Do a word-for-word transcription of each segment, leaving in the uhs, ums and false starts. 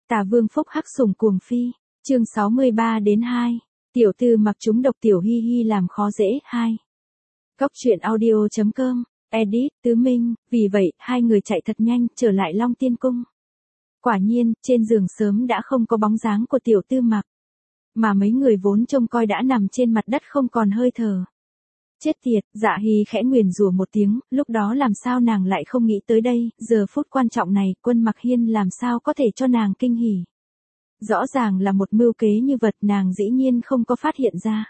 Tà Vương phúc hắc sủng cuồng phi, chương sáu mươi ba đến hai. Tiểu Tư Mặc trúng độc tiểu hi hi làm khó dễ, hai. Góc truyện audio chấm com, edit, Tứ Minh, vì vậy, hai người chạy thật nhanh, trở lại Long Tiên Cung. Quả nhiên, trên giường sớm đã không có bóng dáng của Tiểu Tư Mặc. Mà mấy người vốn trông coi đã nằm trên mặt đất không còn hơi thở. Chết tiệt, Dạ Hy khẽ nguyền rủa một tiếng, lúc đó làm sao nàng lại không nghĩ tới đây, giờ phút quan trọng này, Quân Mặc Hiên làm sao có thể cho nàng kinh hỉ. Rõ ràng là một mưu kế như vật nàng dĩ nhiên không có phát hiện ra.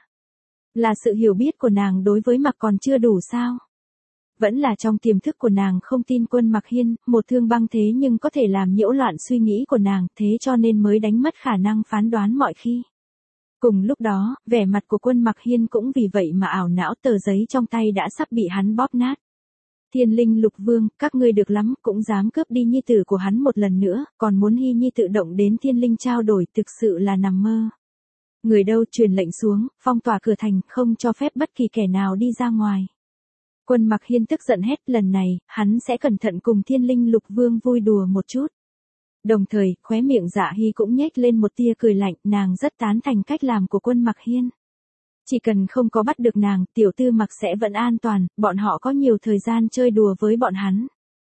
Là sự hiểu biết của nàng đối với Mặc còn chưa đủ sao? Vẫn là trong tiềm thức của nàng không tin Quân Mặc Hiên, một thương băng thế nhưng có thể làm nhiễu loạn suy nghĩ của nàng, thế cho nên mới đánh mất khả năng phán đoán mọi khi. Cùng lúc đó, vẻ mặt của Quân Mặc Hiên cũng vì vậy mà ảo não, tờ giấy trong tay đã sắp bị hắn bóp nát. Thiên Linh Lục Vương, các ngươi được lắm, cũng dám cướp đi nhi tử của hắn một lần nữa, còn muốn hy nhi tự động đến Thiên Linh trao đổi, thực sự là nằm mơ. Người đâu truyền lệnh xuống, phong tỏa cửa thành, không cho phép bất kỳ kẻ nào đi ra ngoài. Quân Mặc Hiên tức giận hét, lần này, hắn sẽ cẩn thận cùng Thiên Linh Lục Vương vui đùa một chút. Đồng thời, khóe miệng Dạ Hy cũng nhếch lên một tia cười lạnh, nàng rất tán thành cách làm của Quân Mặc Hiên. Chỉ cần không có bắt được nàng, Tiểu Tư Mặc sẽ vẫn an toàn, bọn họ có nhiều thời gian chơi đùa với bọn hắn.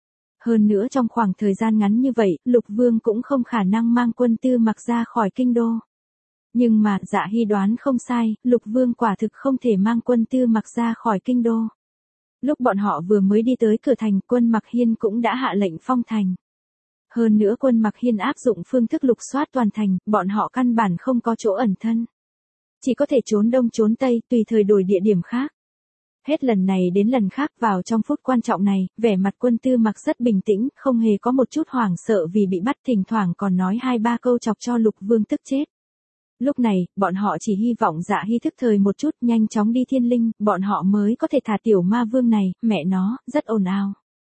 Hơn nữa trong khoảng thời gian ngắn như vậy, Lục Vương cũng không khả năng mang Quân Tư Mặc ra khỏi kinh đô. Nhưng mà, Dạ Hy đoán không sai, Lục Vương quả thực không thể mang Quân Tư Mặc ra khỏi kinh đô. Lúc bọn họ vừa mới đi tới cửa thành, Quân Mặc Hiên cũng đã hạ lệnh phong thành. Hơn nữa Quân Mặc Hiên áp dụng phương thức lục soát toàn thành, bọn họ căn bản không có chỗ ẩn thân. Chỉ có thể trốn đông trốn tây, tùy thời đổi địa điểm khác. Hết lần này đến lần khác, vào trong phút quan trọng này, vẻ mặt Quân Tư Mặc rất bình tĩnh, không hề có một chút hoảng sợ vì bị bắt, thỉnh thoảng còn nói hai ba câu chọc cho Lục Vương tức chết. Lúc này, bọn họ chỉ hy vọng Dạ Hy thức thời một chút, nhanh chóng đi Thiên Linh, bọn họ mới có thể thả tiểu ma vương này, mẹ nó, rất ồn ào.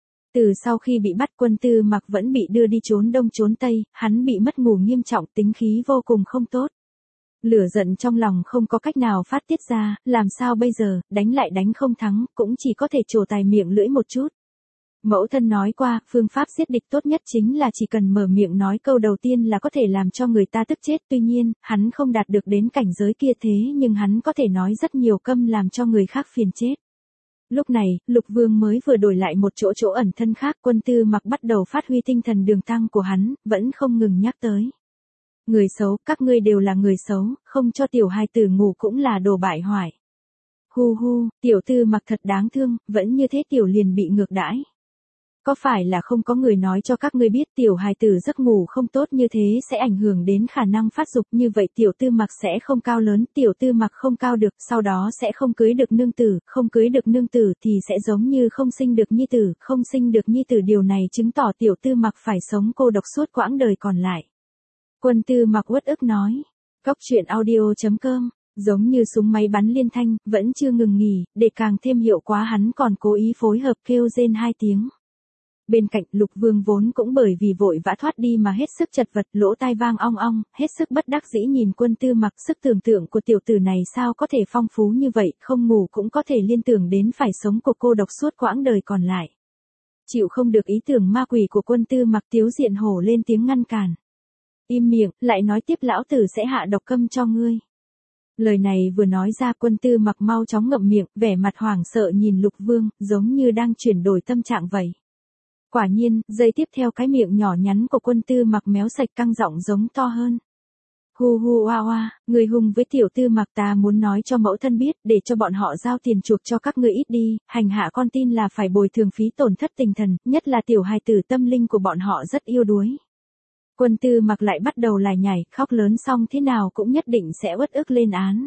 Từ sau khi bị bắt, Quân Tư Mặc vẫn bị đưa đi trốn đông trốn tây, hắn bị mất ngủ nghiêm trọng, tính khí vô cùng không tốt. Lửa giận trong lòng không có cách nào phát tiết ra, làm sao bây giờ, đánh lại đánh không thắng, cũng chỉ có thể trổ tài miệng lưỡi một chút. Mẫu thân nói qua, phương pháp giết địch tốt nhất chính là chỉ cần mở miệng nói câu đầu tiên là có thể làm cho người ta tức chết. Tuy nhiên, hắn không đạt được đến cảnh giới kia, thế nhưng hắn có thể nói rất nhiều câm làm cho người khác phiền chết. Lúc này, Lục Vương mới vừa đổi lại một chỗ chỗ ẩn thân khác, Quân Tư Mặc bắt đầu phát huy tinh thần đường tăng của hắn, vẫn không ngừng nhắc tới. Người xấu, các ngươi đều là người xấu, không cho tiểu hài tử ngủ cũng là đồ bại hoại. Hu hu, Tiểu Tư Mặc thật đáng thương, vẫn như thế tiểu liền bị ngược đãi. Có phải là không có người nói cho các ngươi biết tiểu hài tử giấc ngủ không tốt như thế sẽ ảnh hưởng đến khả năng phát dục, như vậy Tiểu Tư Mặc sẽ không cao lớn, Tiểu Tư Mặc không cao được, sau đó sẽ không cưới được nương tử, không cưới được nương tử thì sẽ giống như không sinh được nhi tử, không sinh được nhi tử, điều này chứng tỏ Tiểu Tư Mặc phải sống cô độc suốt quãng đời còn lại. Quân Tư Mặc uất ức nói. Góc truyện audio chấm com, giống như súng máy bắn liên thanh, vẫn chưa ngừng nghỉ, để càng thêm hiệu quả hắn còn cố ý phối hợp kêu rên hai tiếng. Bên cạnh, Lục Vương vốn cũng bởi vì vội vã thoát đi mà hết sức chật vật, lỗ tai vang ong ong, hết sức bất đắc dĩ nhìn Quân Tư Mặc, sức tưởng tượng của tiểu tử này sao có thể phong phú như vậy, không ngủ cũng có thể liên tưởng đến phải sống của cô độc suốt quãng đời còn lại. Chịu không được ý tưởng ma quỷ của Quân Tư Mặc, Tiếu Diện hổ lên tiếng ngăn cản. Im miệng, lại nói tiếp lão tử sẽ hạ độc câm cho ngươi. Lời này vừa nói ra, Quân Tư Mặc mau chóng ngậm miệng, vẻ mặt hoảng sợ nhìn Lục Vương, giống như đang chuyển đổi tâm trạng vậy. Quả nhiên, giây tiếp theo cái miệng nhỏ nhắn của Quân Tư Mặc méo sạch, căng giọng giống to hơn. Hu hu oa oa, người hùng với Tiểu Tư Mặc, ta muốn nói cho mẫu thân biết, để cho bọn họ giao tiền chuộc cho các ngươi ít đi, hành hạ con tin là phải bồi thường phí tổn thất tinh thần, nhất là tiểu hài tử tâm linh của bọn họ rất yêu đuối. Quân Tư Mặc lại bắt đầu lải nhải, khóc lớn xong thế nào cũng nhất định sẽ uất ức lên án.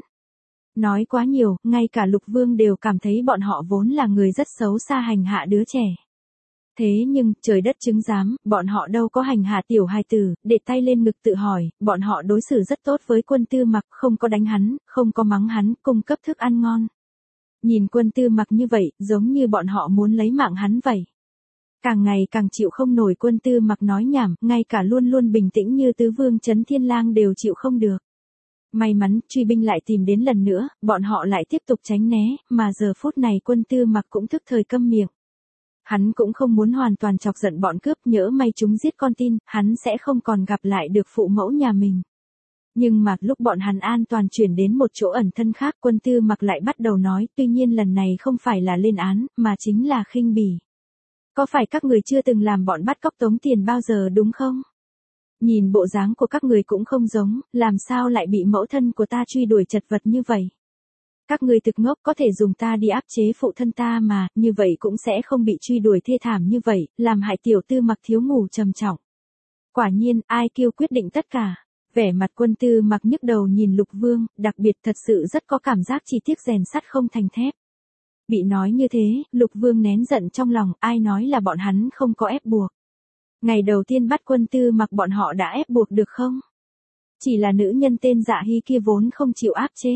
Nói quá nhiều, ngay cả Lục Vương đều cảm thấy bọn họ vốn là người rất xấu xa hành hạ đứa trẻ. Thế nhưng, trời đất chứng giám, bọn họ đâu có hành hạ tiểu hài tử, để tay lên ngực tự hỏi, bọn họ đối xử rất tốt với Quân Tư Mặc, không có đánh hắn, không có mắng hắn, cung cấp thức ăn ngon. Nhìn Quân Tư Mặc như vậy, giống như bọn họ muốn lấy mạng hắn vậy. Càng ngày càng chịu không nổi Quân Tư Mặc nói nhảm, ngay cả luôn luôn bình tĩnh như Tứ Vương Chấn Thiên Lang đều chịu không được. May mắn, truy binh lại tìm đến lần nữa, bọn họ lại tiếp tục tránh né, mà giờ phút này Quân Tư Mặc cũng thức thời câm miệng. Hắn cũng không muốn hoàn toàn chọc giận bọn cướp, nhỡ may chúng giết con tin, hắn sẽ không còn gặp lại được phụ mẫu nhà mình. Nhưng mà lúc bọn hắn an toàn chuyển đến một chỗ ẩn thân khác, Quân Tư Mặc lại bắt đầu nói, tuy nhiên lần này không phải là lên án, mà chính là khinh bỉ. Có phải các người chưa từng làm bọn bắt cóc tống tiền bao giờ đúng không? Nhìn bộ dáng của các người cũng không giống, làm sao lại bị mẫu thân của ta truy đuổi chật vật như vậy? Các người thực ngốc, có thể dùng ta đi áp chế phụ thân ta mà, như vậy cũng sẽ không bị truy đuổi thê thảm như vậy, làm hại Tiểu Tư Mặc thiếu ngủ trầm trọng. Quả nhiên, ai kêu quyết định tất cả. Vẻ mặt Quân Tư Mặc nhức đầu nhìn Lục Vương, đặc biệt thật sự rất có cảm giác chi tiết rèn sắt không thành thép. Bị nói như thế, Lục Vương nén giận trong lòng, ai nói là bọn hắn không có ép buộc. Ngày đầu tiên bắt Quân Tư Mặc bọn họ đã ép buộc được không? Chỉ là nữ nhân tên Dạ Hy kia vốn không chịu áp chế.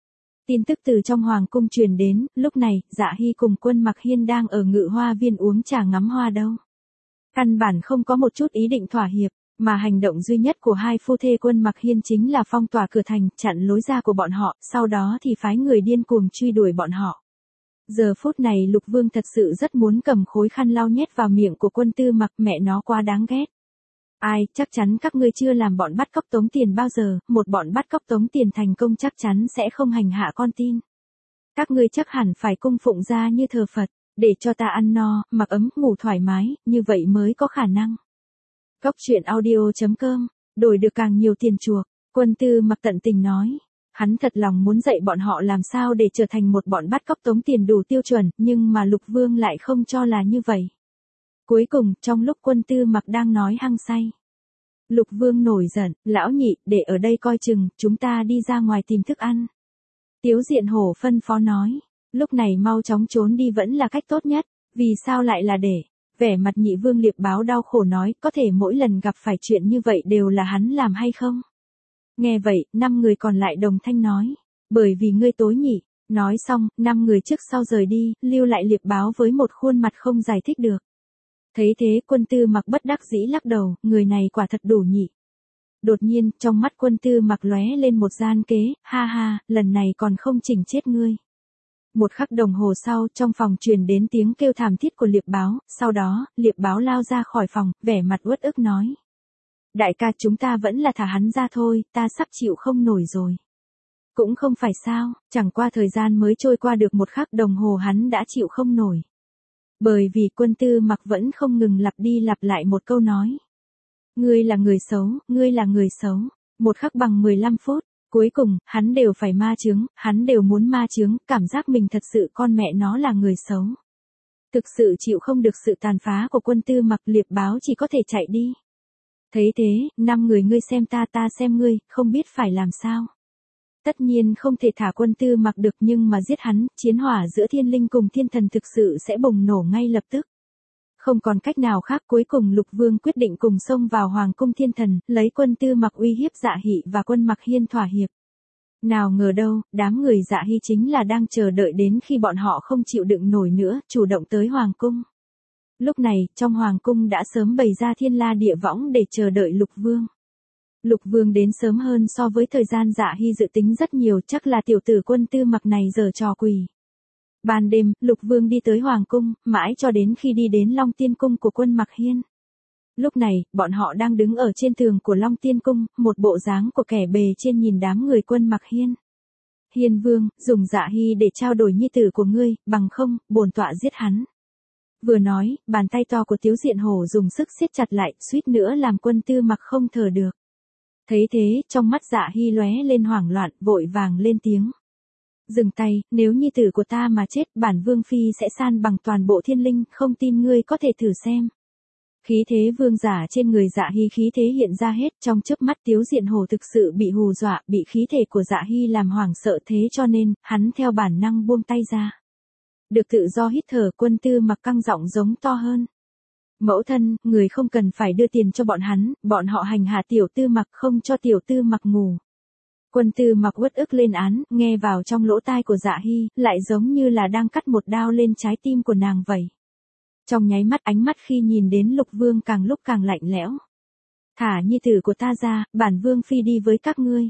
Tin tức từ trong hoàng cung truyền đến, lúc này, Dạ Hy cùng Quân Mặc Hiên đang ở Ngự Hoa Viên uống trà ngắm hoa đâu. Căn bản không có một chút ý định thỏa hiệp, mà hành động duy nhất của hai phu thê Quân Mặc Hiên chính là phong tỏa cửa thành, chặn lối ra của bọn họ, sau đó thì phái người điên cuồng truy đuổi bọn họ. Giờ phút này Lục Vương thật sự rất muốn cầm khối khăn lau nhét vào miệng của Quân Tư Mặc, mẹ nó quá đáng ghét. Ai, chắc chắn các ngươi chưa làm bọn bắt cóc tống tiền bao giờ, một bọn bắt cóc tống tiền thành công chắc chắn sẽ không hành hạ con tin. Các ngươi chắc hẳn phải cung phụng ra như thờ Phật, để cho ta ăn no, mặc ấm, ngủ thoải mái, như vậy mới có khả năng. Cốc truyện audio chấm com, đổi được càng nhiều tiền chuộc, Quân Tư Mặc tận tình nói. Hắn thật lòng muốn dạy bọn họ làm sao để trở thành một bọn bắt cóc tống tiền đủ tiêu chuẩn, nhưng mà Lục Vương lại không cho là như vậy. Cuối cùng, trong lúc Quân Tư Mặc đang nói hăng say, Lục Vương nổi giận, lão nhị, để ở đây coi chừng, chúng ta đi ra ngoài tìm thức ăn. Tiếu Diện Hổ phân phó nói, lúc này mau chóng trốn đi vẫn là cách tốt nhất, vì sao lại là để, vẻ mặt Nhị Vương Liệp Báo đau khổ nói, có thể mỗi lần gặp phải chuyện như vậy đều là hắn làm hay không? Nghe vậy, năm người còn lại đồng thanh nói, bởi vì ngươi tối nhị. Nói xong, năm người trước sau rời đi, lưu lại Liệp Báo với một khuôn mặt không giải thích được. Thấy thế, Quân Tư Mặc bất đắc dĩ lắc đầu, người này quả thật đủ nhị. Đột nhiên, trong mắt Quân Tư Mặc lóe lên một gian kế, ha ha, lần này còn không chỉnh chết ngươi. Một khắc đồng hồ sau, trong phòng truyền đến tiếng kêu thảm thiết của Liệp Báo, sau đó, Liệp Báo lao ra khỏi phòng, vẻ mặt uất ức nói. Đại ca, chúng ta vẫn là thả hắn ra thôi, ta sắp chịu không nổi rồi. Cũng không phải sao, chẳng qua thời gian mới trôi qua được một khắc đồng hồ hắn đã chịu không nổi. Bởi vì Quân Tư Mặc vẫn không ngừng lặp đi lặp lại một câu nói. Ngươi là người xấu, ngươi là người xấu. Một khắc bằng mười lăm phút, cuối cùng, hắn đều phải ma chướng, hắn đều muốn ma chướng, cảm giác mình thật sự con mẹ nó là người xấu. Thực sự chịu không được sự tàn phá của Quân Tư Mặc, Liệp Báo chỉ có thể chạy đi. Thấy thế, năm người ngươi xem ta ta xem ngươi, không biết phải làm sao. Tất nhiên không thể thả Quân Tư Mặc được, nhưng mà giết hắn, chiến hỏa giữa thiên linh cùng thiên thần thực sự sẽ bùng nổ ngay lập tức. Không còn cách nào khác, cuối cùng Lục Vương quyết định cùng xông vào Hoàng cung thiên thần, lấy Quân Tư Mặc uy hiếp Dạ Hị và Quân Mặc Hiên thỏa hiệp. Nào ngờ đâu, đám người Dạ Hy chính là đang chờ đợi đến khi bọn họ không chịu đựng nổi nữa, chủ động tới Hoàng cung. Lúc này, trong Hoàng cung đã sớm bày ra thiên la địa võng để chờ đợi Lục Vương. Lục Vương đến sớm hơn so với thời gian Dạ Hy dự tính rất nhiều, chắc là tiểu tử Quân Tư Mặc này giở trò quỷ. Ban đêm, Lục Vương đi tới Hoàng cung, mãi cho đến khi đi đến Long Tiên cung của Quân Mặc Hiên. Lúc này, bọn họ đang đứng ở trên tường của Long Tiên cung, một bộ dáng của kẻ bề trên nhìn đám người Quân Mặc Hiên. Hiên Vương, dùng Dạ Hy để trao đổi nhi tử của ngươi, bằng không, bổn tọa giết hắn. Vừa nói, bàn tay to của Tiếu Diện Hổ dùng sức siết chặt lại, suýt nữa làm Quân Tư Mặc không thở được. Thấy thế, trong mắt Dạ Hy lóe lên hoảng loạn, vội vàng lên tiếng. Dừng tay, nếu nhi tử của ta mà chết, bản Vương Phi sẽ san bằng toàn bộ thiên linh, không tin ngươi có thể thử xem. Khí thế vương giả trên người Dạ Hy khí thế hiện ra hết, trong chớp mắt Tiếu Diện Hổ thực sự bị hù dọa, bị khí thể của Dạ Hy làm hoảng sợ, thế cho nên, hắn theo bản năng buông tay ra. Được tự do hít thở, Quân Tư Mặc căng giọng giống to hơn. Mẫu thân, người không cần phải đưa tiền cho bọn hắn, bọn họ hành hạ tiểu Tư Mặc, không cho tiểu Tư Mặc ngủ. Quân Tư Mặc uất ức lên án, nghe vào trong lỗ tai của Dạ Hy, lại giống như là đang cắt một đao lên trái tim của nàng vậy. Trong nháy mắt, ánh mắt khi nhìn đến Lục Vương càng lúc càng lạnh lẽo. Thả nhi tử của ta ra, bản Vương Phi đi với các ngươi.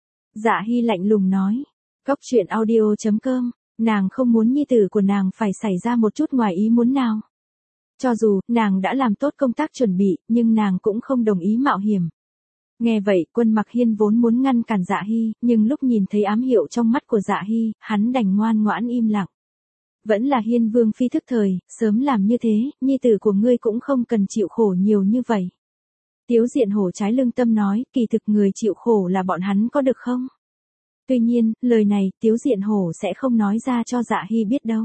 Dạ Hy lạnh lùng nói. Cốc truyện audio chấm com, nàng không muốn nhi tử của nàng phải xảy ra một chút ngoài ý muốn nào. Cho dù, nàng đã làm tốt công tác chuẩn bị, nhưng nàng cũng không đồng ý mạo hiểm. Nghe vậy, Quân Mặc Hiên vốn muốn ngăn cản Dạ Hy, nhưng lúc nhìn thấy ám hiệu trong mắt của Dạ Hy, hắn đành ngoan ngoãn im lặng. Vẫn là Hiên Vương phi thức thời, sớm làm như thế, nhi tử của ngươi cũng không cần chịu khổ nhiều như vậy. Tiếu Diện Hổ trái lương tâm nói, kỳ thực người chịu khổ là bọn hắn có được không? Tuy nhiên, lời này, Tiếu Diện Hổ sẽ không nói ra cho Dạ Hy biết đâu.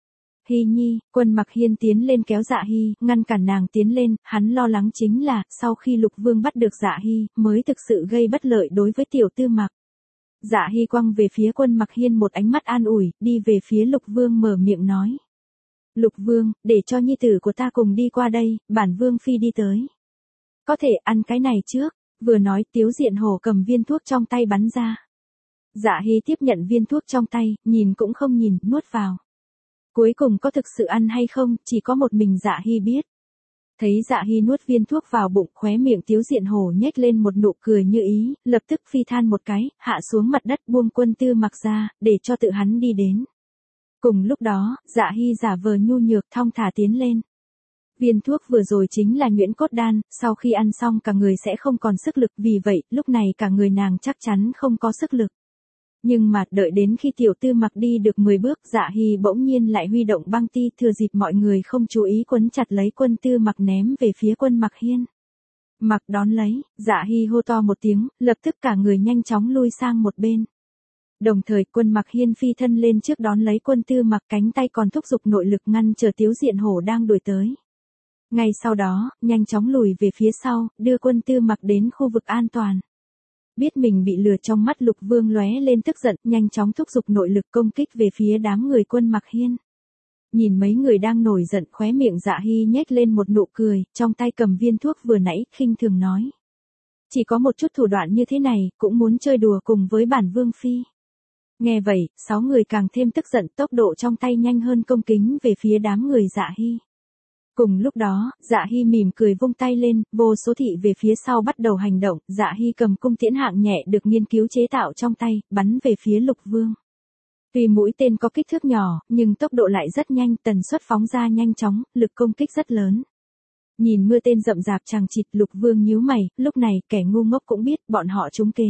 Hy nhi, Quân Mặc Hiên tiến lên kéo Dạ Hy, ngăn cản nàng tiến lên, hắn lo lắng chính là, sau khi Lục Vương bắt được Dạ Hy, mới thực sự gây bất lợi đối với tiểu tư mặc. Dạ Hy quăng về phía Quân Mặc Hiên một ánh mắt an ủi, đi về phía Lục Vương mở miệng nói. Lục Vương, để cho nhi tử của ta cùng đi qua đây, bản Vương phi đi tới. Có thể ăn cái này trước, vừa nói Tiếu Diện Hổ cầm viên thuốc trong tay bắn ra. Dạ Hy tiếp nhận viên thuốc trong tay, nhìn cũng không nhìn, nuốt vào. Cuối cùng có thực sự ăn hay không, chỉ có một mình Dạ Hy biết. Thấy Dạ Hy nuốt viên thuốc vào bụng, khóe miệng Tiếu Diện Hổ nhếch lên một nụ cười như ý, lập tức phi than một cái, hạ xuống mặt đất buông Quân Tư Mặc ra, để cho tự hắn đi đến. Cùng lúc đó, Dạ Hy giả vờ nhu nhược thong thả tiến lên. Viên thuốc vừa rồi chính là nhuyễn cốt đan, sau khi ăn xong cả người sẽ không còn sức lực, vì vậy, lúc này cả người nàng chắc chắn không có sức lực. Nhưng mà, đợi đến khi tiểu tư mặc đi được mười bước, Dạ Hy bỗng nhiên lại huy động băng ti, thừa dịp mọi người không chú ý quấn chặt lấy Quân Tư Mặc ném về phía Quân Mặc Hiên. Mặc đón lấy, Dạ Hy hô to một tiếng, lập tức cả người nhanh chóng lui sang một bên. Đồng thời, Quân Mặc Hiên phi thân lên trước đón lấy Quân Tư Mặc, cánh tay còn thúc giục nội lực ngăn chờ Tiếu Diện Hổ đang đuổi tới. Ngay sau đó, nhanh chóng lùi về phía sau, đưa Quân Tư Mặc đến khu vực an toàn. Biết mình bị lừa, trong mắt Lục Vương lóe lên tức giận, nhanh chóng thúc giục nội lực công kích về phía đám người Quân Mặc Hiên. Nhìn mấy người đang nổi giận, khóe miệng Dạ Hy nhếch lên một nụ cười, trong tay cầm viên thuốc vừa nãy, khinh thường nói. Chỉ có một chút thủ đoạn như thế này, cũng muốn chơi đùa cùng với bản Vương phi. Nghe vậy, sáu người càng thêm tức giận, tốc độ trong tay nhanh hơn công kính về phía đám người Dạ Hy. Cùng lúc đó, Dạ Hy mỉm cười vung tay lên, vô số thị về phía sau bắt đầu hành động, Dạ Hy cầm cung tiễn hạng nhẹ được nghiên cứu chế tạo trong tay, bắn về phía Lục Vương. Tuy mũi tên có kích thước nhỏ, nhưng tốc độ lại rất nhanh, tần suất phóng ra nhanh chóng, lực công kích rất lớn. Nhìn mưa tên rậm rạp chằng chịt, Lục Vương nhíu mày, lúc này kẻ ngu ngốc cũng biết bọn họ trúng kế.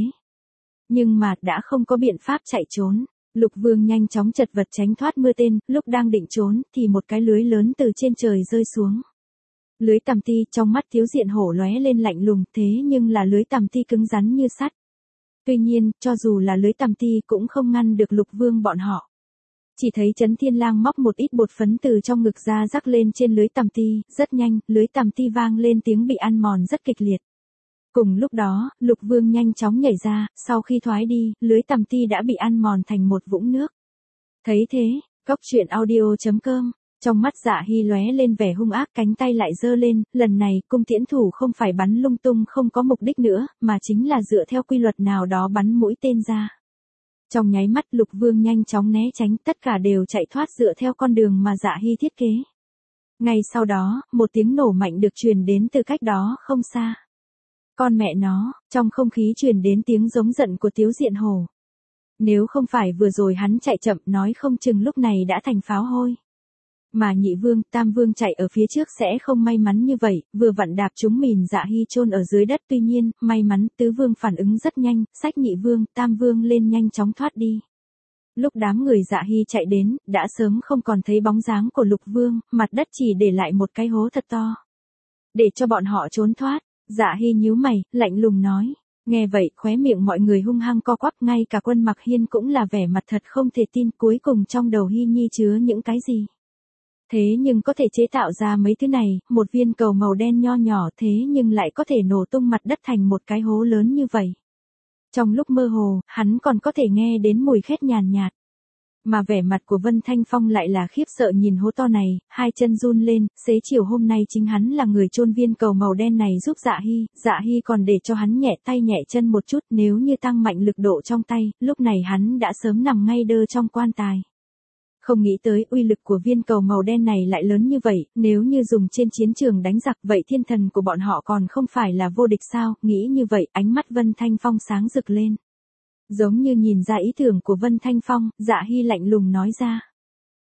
Nhưng mà đã không có biện pháp chạy trốn. Lục Vương nhanh chóng chật vật tránh thoát mưa tên, lúc đang định trốn, thì một cái lưới lớn từ trên trời rơi xuống. Lưới tằm ti, trong mắt Tiếu Diện Hổ lóe lên lạnh lùng, thế nhưng là lưới tằm ti cứng rắn như sắt. Tuy nhiên, cho dù là lưới tằm ti cũng không ngăn được Lục Vương bọn họ. Chỉ thấy Chấn Thiên Lang móc một ít bột phấn từ trong ngực ra rắc lên trên lưới tằm ti, rất nhanh, lưới tằm ti vang lên tiếng bị ăn mòn rất kịch liệt. Cùng lúc đó, Lục Vương nhanh chóng nhảy ra, sau khi thoái đi, lưới tằm ti đã bị ăn mòn thành một vũng nước. Thấy thế, Cốc Truyện Audio chấm com, trong mắt Dạ Hy lóe lên vẻ hung ác, cánh tay lại giơ lên, lần này, cung tiễn thủ không phải bắn lung tung không có mục đích nữa, mà chính là dựa theo quy luật nào đó bắn mũi tên ra. Trong nháy mắt Lục Vương nhanh chóng né tránh, tất cả đều chạy thoát dựa theo con đường mà Dạ Hy thiết kế. Ngay sau đó, một tiếng nổ mạnh được truyền đến từ cách đó không xa. Con mẹ nó, trong không khí truyền đến tiếng giống giận của Tiếu Diện Hổ. Nếu không phải vừa rồi hắn chạy chậm, nói không chừng lúc này đã thành pháo hôi. Mà Nhị Vương, Tam Vương chạy ở phía trước sẽ không may mắn như vậy, vừa vặn đạp chúng mìn Dạ Hy chôn ở dưới đất, tuy nhiên, may mắn Tứ Vương phản ứng rất nhanh, xách Nhị Vương, Tam Vương lên nhanh chóng thoát đi. Lúc đám người Dạ Hy chạy đến, đã sớm không còn thấy bóng dáng của Lục Vương, mặt đất chỉ để lại một cái hố thật to. Để cho bọn họ trốn thoát. Dạ Hy nhíu mày, lạnh lùng nói. Nghe vậy, khóe miệng mọi người hung hăng co quắp, ngay cả Quân Mặc Hiên cũng là vẻ mặt thật không thể tin, cuối cùng trong đầu Hy Nhi chứa những cái gì. Thế nhưng có thể chế tạo ra mấy thứ này, một viên cầu màu đen nho nhỏ thế nhưng lại có thể nổ tung mặt đất thành một cái hố lớn như vậy. Trong lúc mơ hồ, hắn còn có thể nghe đến mùi khét nhàn nhạt. Mà vẻ mặt của Vân Thanh Phong lại là khiếp sợ nhìn hố to này, hai chân run lên, xế chiều hôm nay chính hắn là người chôn viên cầu màu đen này giúp Dạ Hy, Dạ Hy còn để cho hắn nhẹ tay nhẹ chân một chút, nếu như tăng mạnh lực độ trong tay, lúc này hắn đã sớm nằm ngay đơ trong quan tài. Không nghĩ tới uy lực của viên cầu màu đen này lại lớn như vậy, nếu như dùng trên chiến trường đánh giặc vậy thiên thần của bọn họ còn không phải là vô địch sao, nghĩ như vậy, ánh mắt Vân Thanh Phong sáng rực lên. Giống như nhìn ra ý tưởng của Vân Thanh Phong, Dạ Hy lạnh lùng nói ra.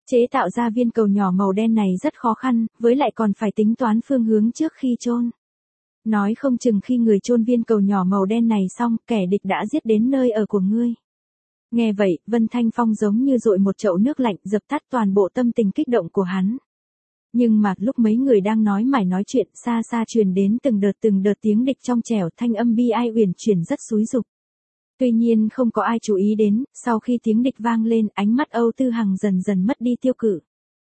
Chế tạo ra viên cầu nhỏ màu đen này rất khó khăn, với lại còn phải tính toán phương hướng trước khi chôn. Nói không chừng khi người chôn viên cầu nhỏ màu đen này xong, kẻ địch đã giết đến nơi ở của ngươi. Nghe vậy, Vân Thanh Phong giống như dội một chậu nước lạnh dập tắt toàn bộ tâm tình kích động của hắn. Nhưng mà lúc mấy người đang nói mải nói chuyện, xa xa truyền đến từng đợt từng đợt tiếng địch trong trẻo, thanh âm bi ai uyển chuyển rất xúi dục. Tuy nhiên không có ai chú ý đến, sau khi tiếng địch vang lên, ánh mắt Âu Tư Hằng dần dần mất đi tiêu cự.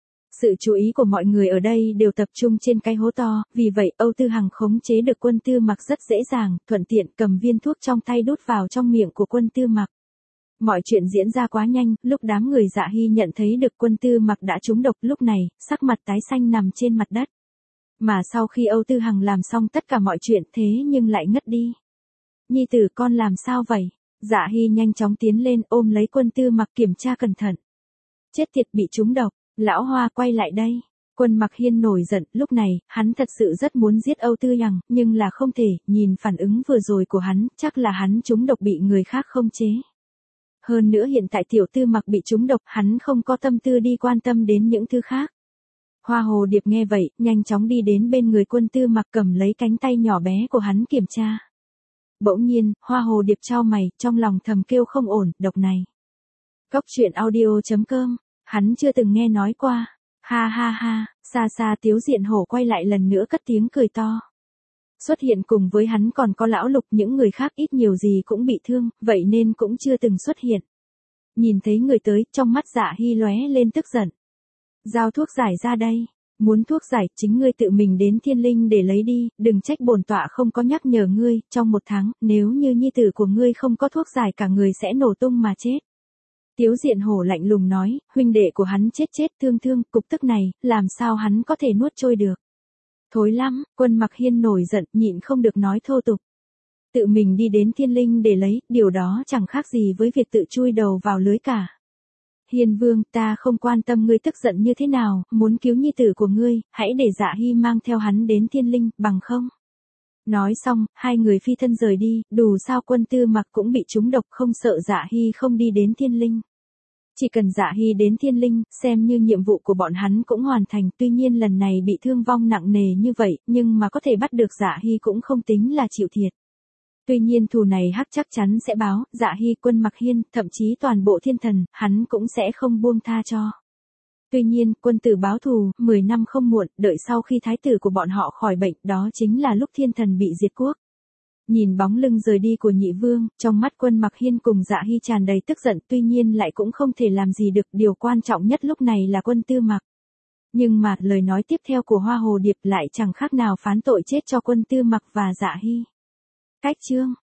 Sự chú ý của mọi người ở đây đều tập trung trên cái hố to, vì vậy Âu Tư Hằng khống chế được Quân Tư Mặc rất dễ dàng, thuận tiện cầm viên thuốc trong tay đút vào trong miệng của Quân Tư Mặc. Mọi chuyện diễn ra quá nhanh, lúc đám người Dạ Hy nhận thấy được Quân Tư Mặc đã trúng độc, lúc này, sắc mặt tái xanh nằm trên mặt đất. Mà sau khi Âu Tư Hằng làm xong tất cả mọi chuyện thế nhưng lại ngất đi. Nhi tử con làm sao vậy? Dạ Hy nhanh chóng tiến lên ôm lấy Quân Tư Mặc kiểm tra cẩn thận. Chết tiệt, bị trúng độc, lão Hoa quay lại đây. Quân Mặc Hiên nổi giận, lúc này, hắn thật sự rất muốn giết Âu Tư Hằng, nhưng là không thể, nhìn phản ứng vừa rồi của hắn, chắc là hắn trúng độc bị người khác không chế. Hơn nữa hiện tại tiểu Tư Mặc bị trúng độc, hắn không có tâm tư đi quan tâm đến những thứ khác. Hoa Hồ Điệp nghe vậy, nhanh chóng đi đến bên người Quân Tư Mặc cầm lấy cánh tay nhỏ bé của hắn kiểm tra. Bỗng nhiên, Hoa Hồ Điệp chau mày, trong lòng thầm kêu không ổn, độc này. Cốc truyện audio chấm com, hắn chưa từng nghe nói qua. Ha ha ha, xa xa Tiếu Diện Hổ quay lại lần nữa cất tiếng cười to. Xuất hiện cùng với hắn còn có Lão Lục, những người khác ít nhiều gì cũng bị thương, vậy nên cũng chưa từng xuất hiện. Nhìn thấy người tới, trong mắt Dạ Hy lóe lên tức giận. Giao thuốc giải ra đây. Muốn thuốc giải, chính ngươi tự mình đến Thiên Linh để lấy đi, đừng trách bổn tọa không có nhắc nhở ngươi, trong một tháng, nếu như nhi tử của ngươi không có thuốc giải cả người sẽ nổ tung mà chết. Tiếu Diện Hổ lạnh lùng nói, huynh đệ của hắn chết chết thương thương, cục tức này, làm sao hắn có thể nuốt trôi được. Thối lắm, Quân Mặc Hiên nổi giận, nhịn không được nói thô tục. Tự mình đi đến Thiên Linh để lấy, điều đó chẳng khác gì với việc tự chui đầu vào lưới cả. Hiên Vương, ta không quan tâm ngươi tức giận như thế nào, muốn cứu nhi tử của ngươi, hãy để Dạ Hy mang theo hắn đến Thiên Linh, bằng không. Nói xong, hai người phi thân rời đi, đủ sao Quân Tư Mặc cũng bị trúng độc, không sợ Dạ Hy không đi đến Thiên Linh. Chỉ cần Dạ Hy đến Thiên Linh, xem như nhiệm vụ của bọn hắn cũng hoàn thành, tuy nhiên lần này bị thương vong nặng nề như vậy, nhưng mà có thể bắt được Dạ Hy cũng không tính là chịu thiệt. Tuy nhiên thù này hắc chắc chắn sẽ báo, Dạ Hy, Quân Mặc Hiên, thậm chí toàn bộ thiên thần, hắn cũng sẽ không buông tha cho. Tuy nhiên, quân tử báo thù, mười năm không muộn, đợi sau khi thái tử của bọn họ khỏi bệnh, đó chính là lúc thiên thần bị diệt quốc. Nhìn bóng lưng rời đi của nhị vương, trong mắt Quân Mặc Hiên cùng Dạ Hy tràn đầy tức giận, tuy nhiên lại cũng không thể làm gì được, điều quan trọng nhất lúc này là Quân Tư Mặc. Nhưng mà, lời nói tiếp theo của Hoa Hồ Điệp lại chẳng khác nào phán tội chết cho Quân Tư Mặc và Dạ Hy. Cách chương